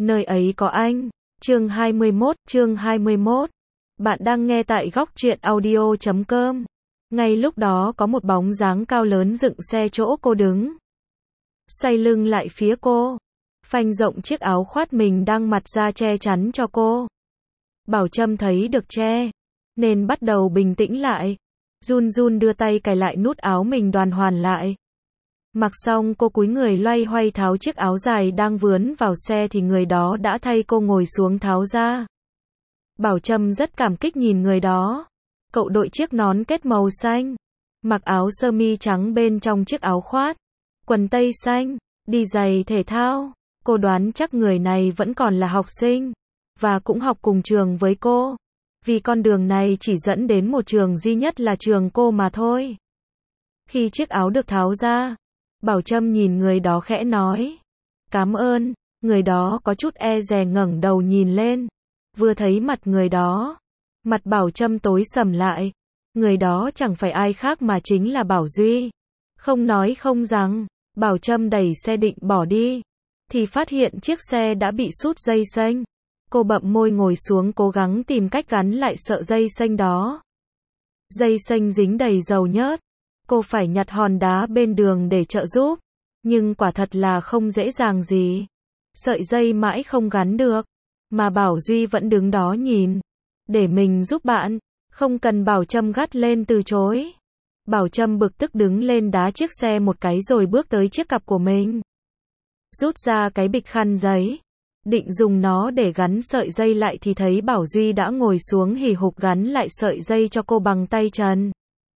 nơi ấy có anh. Chương 21. Bạn đang nghe tại góc truyện audio.com. Ngay lúc đó có một bóng dáng cao lớn dựng xe chỗ cô đứng. Xoay lưng lại phía cô. Phanh rộng chiếc áo khoác mình đang mặc ra che chắn cho cô. Bảo Trâm thấy được che, nên bắt đầu bình tĩnh lại. Run run đưa tay cài lại nút áo mình đoàn hoàn lại. Mặc xong cô cúi người loay hoay tháo chiếc áo dài đang vướng vào xe thì người đó đã thay cô ngồi xuống tháo ra. Bảo Trâm rất cảm kích nhìn người đó. Cậu đội chiếc nón kết màu xanh, mặc áo sơ mi trắng bên trong chiếc áo khoác, quần tây xanh, đi giày thể thao. Cô đoán chắc người này vẫn còn là học sinh, và cũng học cùng trường với cô. Vì con đường này chỉ dẫn đến một trường duy nhất là trường cô mà thôi. Khi chiếc áo được tháo ra, Bảo Trâm nhìn người đó khẽ nói. Cảm ơn. Người đó có chút e dè ngẩng đầu nhìn lên. Vừa thấy mặt người đó, mặt Bảo Trâm tối sầm lại. Người đó chẳng phải ai khác mà chính là Bảo Duy. Không nói không rằng, Bảo Trâm đẩy xe định bỏ đi, thì phát hiện chiếc xe đã bị sút dây xanh. Cô bậm môi ngồi xuống cố gắng tìm cách gắn lại sợi dây xanh đó. Dây xanh dính đầy dầu nhớt. Cô phải nhặt hòn đá bên đường để trợ giúp. Nhưng quả thật là không dễ dàng gì. Sợi dây mãi không gắn được. Mà Bảo Duy vẫn đứng đó nhìn. Để mình giúp bạn. Không cần. Bảo Trâm gắt lên từ chối. Bảo Trâm bực tức đứng lên đá chiếc xe một cái rồi bước tới chiếc cặp của mình. Rút ra cái bịch khăn giấy. Định dùng nó để gắn sợi dây lại thì thấy Bảo Duy đã ngồi xuống hì hục gắn lại sợi dây cho cô bằng tay trần.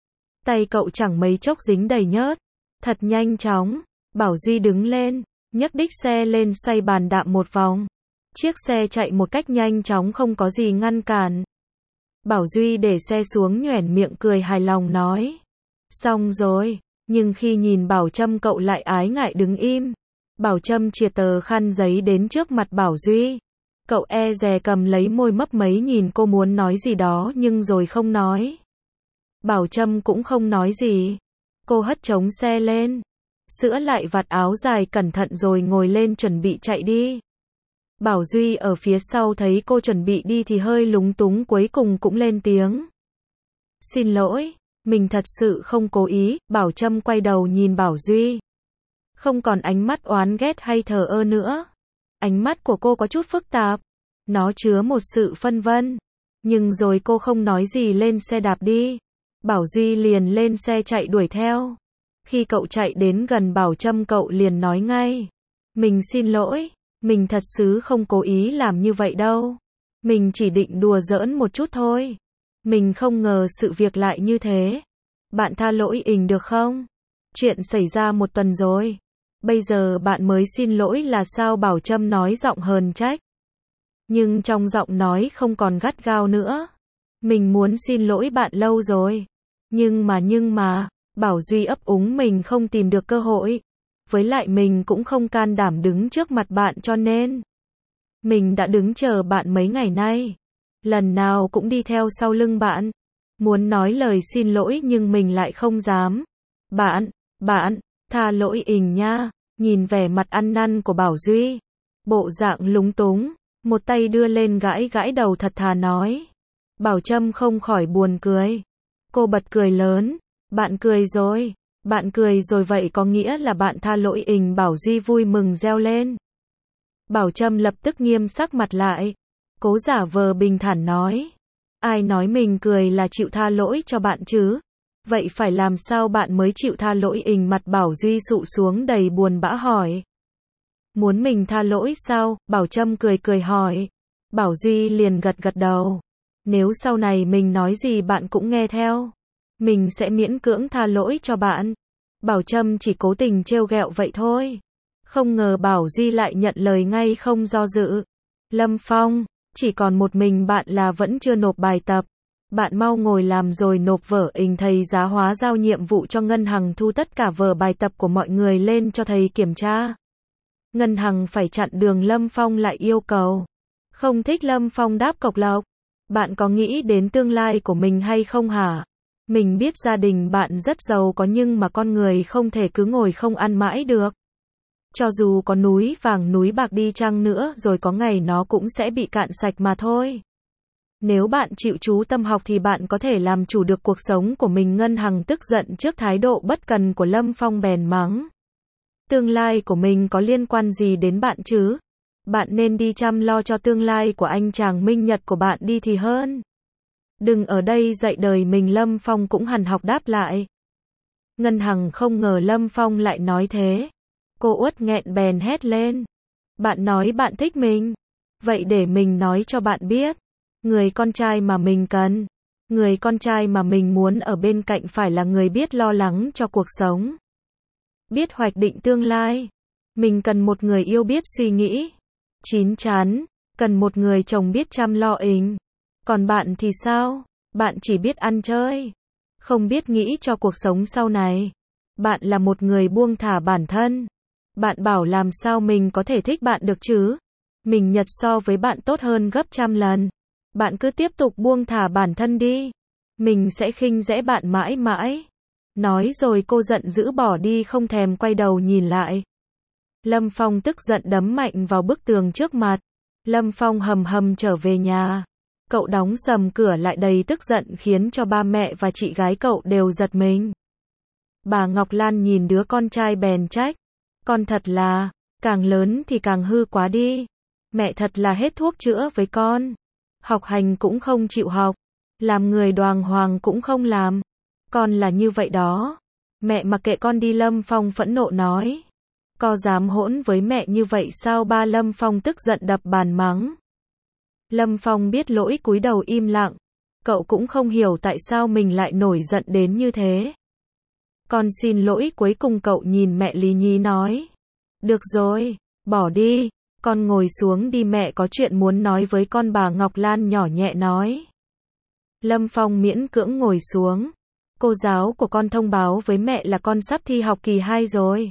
Tay cậu chẳng mấy chốc dính đầy nhớt. Thật nhanh chóng. Bảo Duy đứng lên, nhấc đích xe lên xoay bàn đạp một vòng. Chiếc xe chạy một cách nhanh chóng không có gì ngăn cản. Bảo Duy để xe xuống nhoẻn miệng cười hài lòng nói. Xong rồi. Nhưng khi nhìn Bảo Trâm cậu lại ái ngại đứng im. Bảo Trâm chìa tờ khăn giấy đến trước mặt Bảo Duy. Cậu e dè cầm lấy môi mấp máy nhìn cô muốn nói gì đó nhưng rồi không nói. Bảo Trâm cũng không nói gì. Cô hất trống xe lên, sửa lại vạt áo dài cẩn thận rồi ngồi lên chuẩn bị chạy đi. Bảo Duy ở phía sau thấy cô chuẩn bị đi thì hơi lúng túng cuối cùng cũng lên tiếng. Xin lỗi, mình thật sự không cố ý. Bảo Trâm quay đầu nhìn Bảo Duy. Không còn ánh mắt oán ghét hay thờ ơ nữa. Ánh mắt của cô có chút phức tạp. Nó chứa một sự phân vân. Nhưng rồi cô không nói gì lên xe đạp đi. Bảo Duy liền lên xe chạy đuổi theo. Khi cậu chạy đến gần Bảo Trâm cậu liền nói ngay. Mình xin lỗi, mình thật sự không cố ý làm như vậy đâu. Mình chỉ định đùa giỡn một chút thôi. Mình không ngờ sự việc lại như thế. Bạn tha lỗi ình được không? Chuyện xảy ra một tuần rồi. Bây giờ bạn mới xin lỗi là sao? Bảo Trâm nói giọng hờn trách. Nhưng trong giọng nói không còn gắt gao nữa. Mình muốn xin lỗi bạn lâu rồi. Nhưng mà, Bảo Duy ấp úng mình không tìm được cơ hội. Với lại mình cũng không can đảm đứng trước mặt bạn cho nên. Mình đã đứng chờ bạn mấy ngày nay. Lần nào cũng đi theo sau lưng bạn. Muốn nói lời xin lỗi nhưng mình lại không dám. Bạn, tha lỗi ình nha. Nhìn vẻ mặt ăn năn của Bảo Duy. Bộ dạng lúng túng. Một tay đưa lên gãi gãi đầu thật thà nói. Bảo Trâm không khỏi buồn cười. Cô bật cười lớn. Bạn cười rồi vậy có nghĩa là bạn tha lỗi ình? Bảo Duy vui mừng reo lên. Bảo Trâm lập tức nghiêm sắc mặt lại. Cố giả vờ bình thản nói. Ai nói mình cười là chịu tha lỗi cho bạn chứ? Vậy phải làm sao bạn mới chịu tha lỗi ình? Mặt Bảo Duy sụ xuống đầy buồn bã hỏi. Muốn mình tha lỗi sao? Bảo Trâm cười hỏi. Bảo Duy liền gật đầu. Nếu sau này mình nói gì bạn cũng nghe theo, mình sẽ miễn cưỡng tha lỗi cho bạn. Bảo Trâm chỉ cố tình trêu ghẹo vậy thôi. Không ngờ Bảo Duy lại nhận lời ngay không do dự. Lâm Phong, chỉ còn một mình bạn là vẫn chưa nộp bài tập. Bạn mau ngồi làm rồi nộp vở ình. Thầy Giá Hóa giao nhiệm vụ cho Ngân Hằng thu tất cả vở bài tập của mọi người lên cho thầy kiểm tra. Ngân Hằng phải chặn đường Lâm Phong lại yêu cầu. Không thích Lâm Phong đáp cộc lốc. Bạn có nghĩ đến tương lai của mình hay không hả? Mình biết gia đình bạn rất giàu có nhưng mà con người không thể cứ ngồi không ăn mãi được. Cho dù có núi vàng núi bạc đi chăng nữa rồi có ngày nó cũng sẽ bị cạn sạch mà thôi. Nếu bạn chịu chú tâm học thì bạn có thể làm chủ được cuộc sống của mình. Ngân Hằng tức giận trước thái độ bất cần của Lâm Phong bèn mắng. Tương lai của mình có liên quan gì đến bạn chứ? Bạn nên đi chăm lo cho tương lai của anh chàng minh nhật của bạn đi thì hơn. Đừng ở đây dạy đời mình. Lâm Phong cũng hằn học đáp lại. Ngân Hằng không ngờ Lâm Phong lại nói thế. Cô uất nghẹn bèn hét lên. Bạn nói bạn thích mình. Vậy để mình nói cho bạn biết. Người con trai mà mình cần. Người con trai mà mình muốn ở bên cạnh phải là người biết lo lắng cho cuộc sống. Biết hoạch định tương lai. Mình cần một người yêu biết suy nghĩ. Chín chắn. Cần một người chồng biết chăm lo ình. Còn bạn thì sao? Bạn chỉ biết ăn chơi. Không biết nghĩ cho cuộc sống sau này. Bạn là một người buông thả bản thân. Bạn bảo làm sao mình có thể thích bạn được chứ? Mình nhật so với bạn tốt hơn gấp trăm lần. Bạn cứ tiếp tục buông thả bản thân đi. Mình sẽ khinh dễ bạn mãi mãi. Nói rồi cô giận dữ bỏ đi không thèm quay đầu nhìn lại. Lâm Phong tức giận đấm mạnh vào bức tường trước mặt. Lâm Phong hầm hầm trở về nhà. Cậu đóng sầm cửa lại đầy tức giận khiến cho ba mẹ và chị gái cậu đều giật mình. Bà Ngọc Lan nhìn đứa con trai bèn trách. Con thật là, càng lớn thì càng hư quá đi. Mẹ thật là hết thuốc chữa với con. Học hành cũng không chịu học. Làm người đàng hoàng cũng không làm. Con là như vậy đó. Mẹ mặc kệ con đi. Lâm Phong phẫn nộ nói. Có dám hỗn với mẹ như vậy sao? Ba Lâm Phong tức giận đập bàn mắng. Lâm Phong biết lỗi cúi đầu im lặng. Cậu cũng không hiểu tại sao mình lại nổi giận đến như thế. Con xin lỗi. Cuối cùng cậu nhìn mẹ lý nhí nói. Được rồi, bỏ đi. Con ngồi xuống đi, mẹ có chuyện muốn nói với con. Bà Ngọc Lan nhỏ nhẹ nói. Lâm Phong miễn cưỡng ngồi xuống. Cô giáo của con thông báo với mẹ là con sắp thi học kỳ 2 rồi.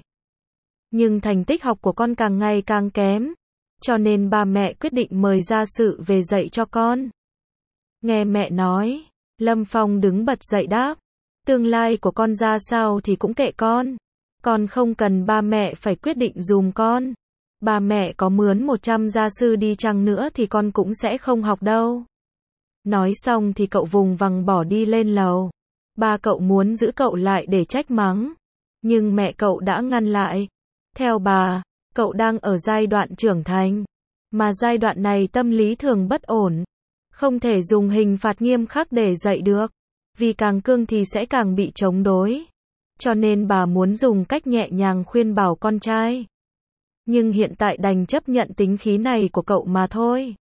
Nhưng thành tích học của con càng ngày càng kém. Cho nên ba mẹ quyết định mời gia sự về dạy cho con. Nghe mẹ nói, Lâm Phong đứng bật dậy đáp. Tương lai của con ra sao thì cũng kệ con. Con không cần ba mẹ phải quyết định giùm con. Ba mẹ có mướn 100 gia sư đi chăng nữa thì con cũng sẽ không học đâu. Nói xong thì cậu vùng vằng bỏ đi lên lầu. Ba cậu muốn giữ cậu lại để trách mắng. Nhưng mẹ cậu đã ngăn lại. Theo bà, cậu đang ở giai đoạn trưởng thành. Mà giai đoạn này tâm lý thường bất ổn. Không thể dùng hình phạt nghiêm khắc để dạy được. Vì càng cương thì sẽ càng bị chống đối. Cho nên bà muốn dùng cách nhẹ nhàng khuyên bảo con trai. Nhưng hiện tại đành chấp nhận tính khí này của cậu mà thôi.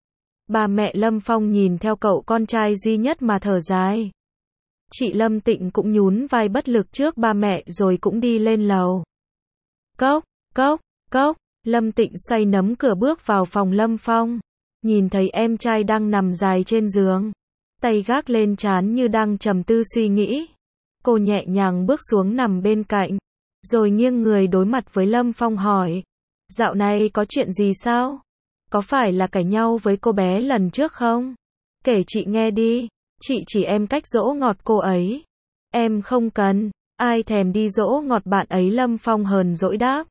Bà mẹ Lâm Phong nhìn theo cậu con trai duy nhất mà thở dài. Chị Lâm Tịnh cũng nhún vai bất lực trước ba mẹ rồi cũng đi lên lầu. Cốc, cốc, cốc, Lâm Tịnh xoay nấm cửa bước vào phòng Lâm Phong. Nhìn thấy em trai đang nằm dài trên giường. Tay gác lên trán như đang trầm tư suy nghĩ. Cô nhẹ nhàng bước xuống nằm bên cạnh. Rồi nghiêng người đối mặt với Lâm Phong hỏi. Dạo này có chuyện gì sao? Có phải là cãi nhau với cô bé lần trước không? Kể chị nghe đi. Chị chỉ em cách dỗ ngọt cô ấy. Em không cần. Ai thèm đi dỗ ngọt bạn ấy. Lâm Phong hờn dỗi đáp.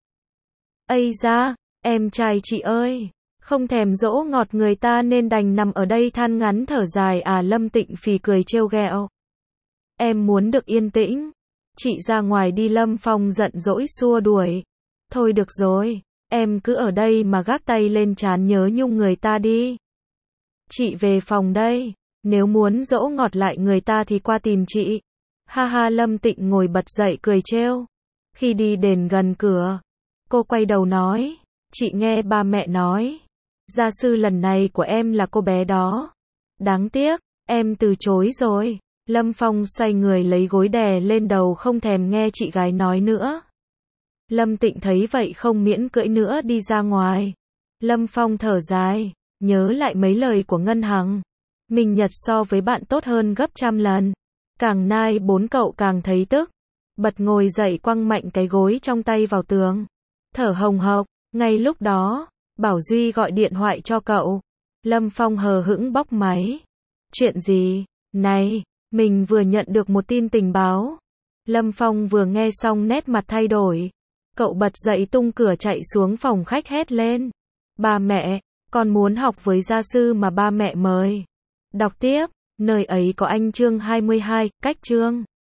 Ây da, em trai chị ơi. Không thèm dỗ ngọt người ta nên đành nằm ở đây than ngắn thở dài à? Lâm Tịnh phì cười trêu ghẹo. Em muốn được yên tĩnh. Chị ra ngoài đi. Lâm Phong giận dỗi xua đuổi. Thôi được rồi, em cứ ở đây mà gác tay lên trán nhớ nhung người ta đi. Chị về phòng đây. Nếu muốn dỗ ngọt lại người ta thì qua tìm chị. Ha ha. Lâm Tịnh ngồi bật dậy cười trêu. Khi đi đến gần cửa, cô quay đầu nói. Chị nghe ba mẹ nói. Gia sư lần này của em là cô bé đó. Đáng tiếc, em từ chối rồi. Lâm Phong xoay người lấy gối đè lên đầu không thèm nghe chị gái nói nữa. Lâm Tịnh thấy vậy không miễn cưỡi nữa đi ra ngoài. Lâm Phong thở dài, nhớ lại mấy lời của Ngân Hằng. Mình nhật so với bạn tốt hơn gấp trăm lần. Càng nai bốn cậu càng thấy tức. Bật ngồi dậy quăng mạnh cái gối trong tay vào tường. Thở hồng hộc, ngay lúc đó, Bảo Duy gọi điện thoại cho cậu. Lâm Phong hờ hững bóc máy. Chuyện gì? Này, mình vừa nhận được một tin tình báo. Lâm Phong vừa nghe xong nét mặt thay đổi. Cậu bật dậy tung cửa chạy xuống phòng khách hét lên. Ba mẹ, con muốn học với gia sư mà ba mẹ mời. Đọc tiếp, nơi ấy có anh chương 22, cách chương